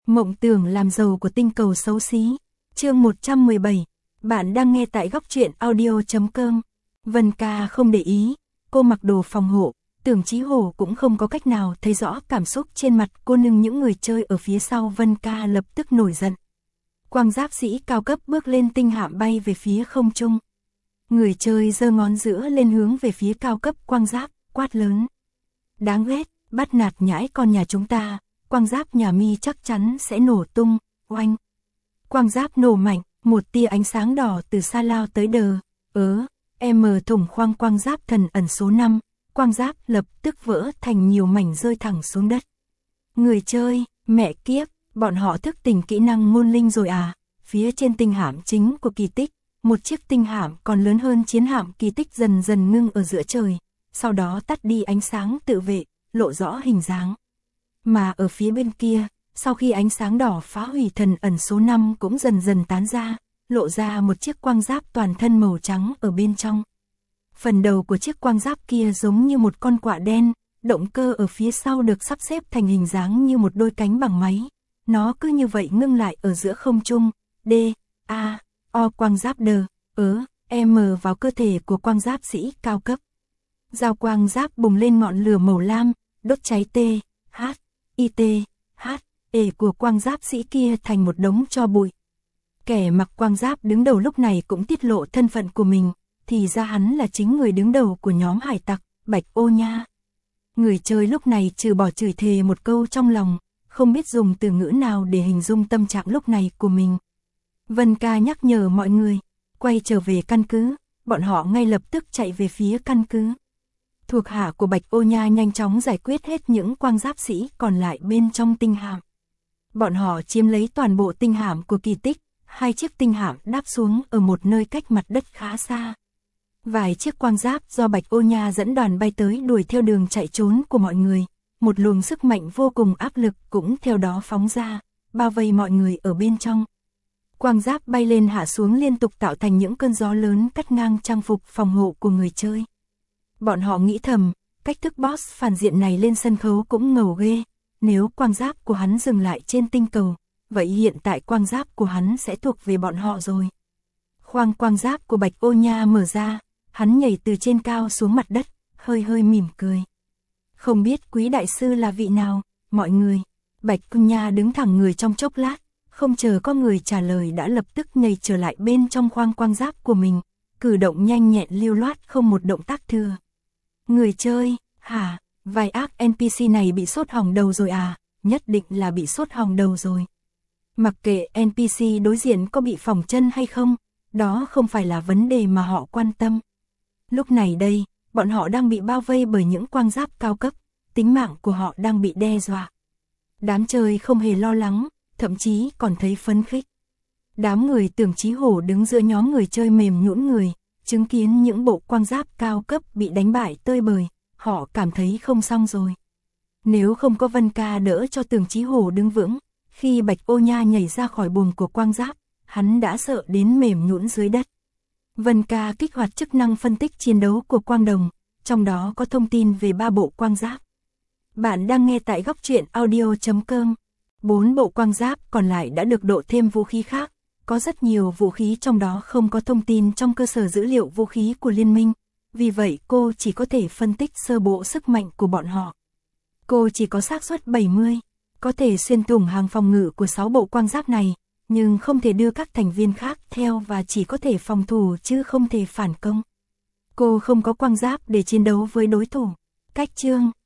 Mộng tưởng làm giàu của tinh cầu xấu xí. Chương 117. Bạn đang nghe tại góc truyện audio.com. Vân Ca không để ý, cô mặc đồ phòng hộ, Tưởng Chí Hổ cũng không có cách nào thấy rõ cảm xúc trên mặt cô, nhưng những người chơi ở phía sau Vân Ca lập tức nổi giận. Quang giáp sĩ cao cấp bước lên tinh hạm bay về phía không trung. Người chơi giơ ngón giữa lên hướng về phía cao cấp quang giáp, quát lớn. Đáng ghét, bắt nạt nhãi con nhà chúng ta, quang giáp nhà mi chắc chắn sẽ nổ tung, oanh. Quang giáp nổ mạnh, một tia ánh sáng đỏ từ xa lao tới thủng khoang quang giáp thần ẩn số 5, quang giáp lập tức vỡ thành nhiều mảnh rơi thẳng xuống đất. Người chơi, mẹ kiếp, bọn họ thức tỉnh kỹ năng ngôn linh rồi à? Phía trên tinh hạm chính của kỳ tích, một chiếc tinh hạm còn lớn hơn chiến hạm kỳ tích dần dần ngưng ở giữa trời, sau đó tắt đi ánh sáng tự vệ, lộ rõ hình dáng. Mà ở phía bên kia, sau khi ánh sáng đỏ phá hủy thần ẩn số 5 cũng dần dần tán ra, lộ ra một chiếc quang giáp toàn thân màu trắng ở bên trong. Phần đầu của chiếc quang giáp kia giống như một con quạ đen, động cơ ở phía sau được sắp xếp thành hình dáng như một đôi cánh bằng máy. Nó cứ như vậy ngưng lại ở giữa không trung, quang giáp vào cơ thể của quang giáp sĩ cao cấp. Dao quang giáp bùng lên ngọn lửa màu lam, đốt cháy của quang giáp sĩ kia thành một đống tro bụi. Kẻ mặc quang giáp đứng đầu lúc này cũng tiết lộ thân phận của mình, thì ra hắn là chính người đứng đầu của nhóm hải tặc, Bạch Ô Nha. Người chơi lúc này trừ bỏ chửi thề một câu trong lòng, không biết dùng từ ngữ nào để hình dung tâm trạng lúc này của mình. Vân Ca nhắc nhở mọi người, quay trở về căn cứ, bọn họ ngay lập tức chạy về phía căn cứ. Thuộc hạ của Bạch Ô Nha nhanh chóng giải quyết hết những quang giáp sĩ còn lại bên trong tinh hạm. Bọn họ chiếm lấy toàn bộ tinh hạm của kỳ tích, 2 chiếc tinh hạm đáp xuống ở một nơi cách mặt đất khá xa. Vài chiếc quang giáp do Bạch Ô Nha dẫn đoàn bay tới đuổi theo đường chạy trốn của mọi người, một luồng sức mạnh vô cùng áp lực cũng theo đó phóng ra, bao vây mọi người ở bên trong. Quang giáp bay lên hạ xuống liên tục tạo thành những cơn gió lớn cắt ngang trang phục phòng hộ của người chơi. Bọn họ nghĩ thầm, cách thức boss phản diện này lên sân khấu cũng ngầu ghê, nếu quang giáp của hắn dừng lại trên tinh cầu, vậy hiện tại quang giáp của hắn sẽ thuộc về bọn họ rồi. Khoang quang giáp của Bạch Ô Nha mở ra, hắn nhảy từ trên cao xuống mặt đất, hơi mỉm cười. Không biết quý đại sư là vị nào, mọi người. Bạch Ô Nha đứng thẳng người trong chốc lát, không chờ có người trả lời đã lập tức nhảy trở lại bên trong khoang quang giáp của mình, cử động nhanh nhẹn lưu loát không một động tác thừa. Người chơi, hả, vài ác NPC này bị sốt hỏng đầu rồi à, nhất định là bị sốt hỏng đầu rồi. Mặc kệ NPC đối diện có bị phỏng chân hay không, đó không phải là vấn đề mà họ quan tâm. Lúc này đây, bọn họ đang bị bao vây bởi những quang giáp cao cấp, tính mạng của họ đang bị đe dọa. Đám chơi không hề lo lắng, thậm chí còn thấy phấn khích. Đám người Tưởng Chí Hổ đứng giữa nhóm người chơi mềm nhũn người, chứng kiến những bộ quang giáp cao cấp bị đánh bại tơi bời, họ cảm thấy không xong rồi. Nếu không có Vân Ca đỡ cho Tưởng Chí Hổ đứng vững, khi Bạch Ô Nha nhảy ra khỏi buồng của quang giáp, hắn đã sợ đến mềm nhũn dưới đất. Vân Ca kích hoạt chức năng phân tích chiến đấu của quang đồng, trong đó có thông tin về 3 bộ quang giáp. Bạn đang nghe tại góc truyện audio.com. 4 bộ quang giáp còn lại đã được độ thêm vũ khí khác, có rất nhiều vũ khí trong đó không có thông tin trong cơ sở dữ liệu vũ khí của liên minh, vì vậy cô chỉ có thể phân tích sơ bộ sức mạnh của bọn họ. Cô chỉ có xác suất 70, có thể xuyên thủng hàng phòng ngự của 6 bộ quang giáp này, nhưng không thể đưa các thành viên khác theo và chỉ có thể phòng thủ chứ không thể phản công. Cô không có quang giáp để chiến đấu với đối thủ. Cách chương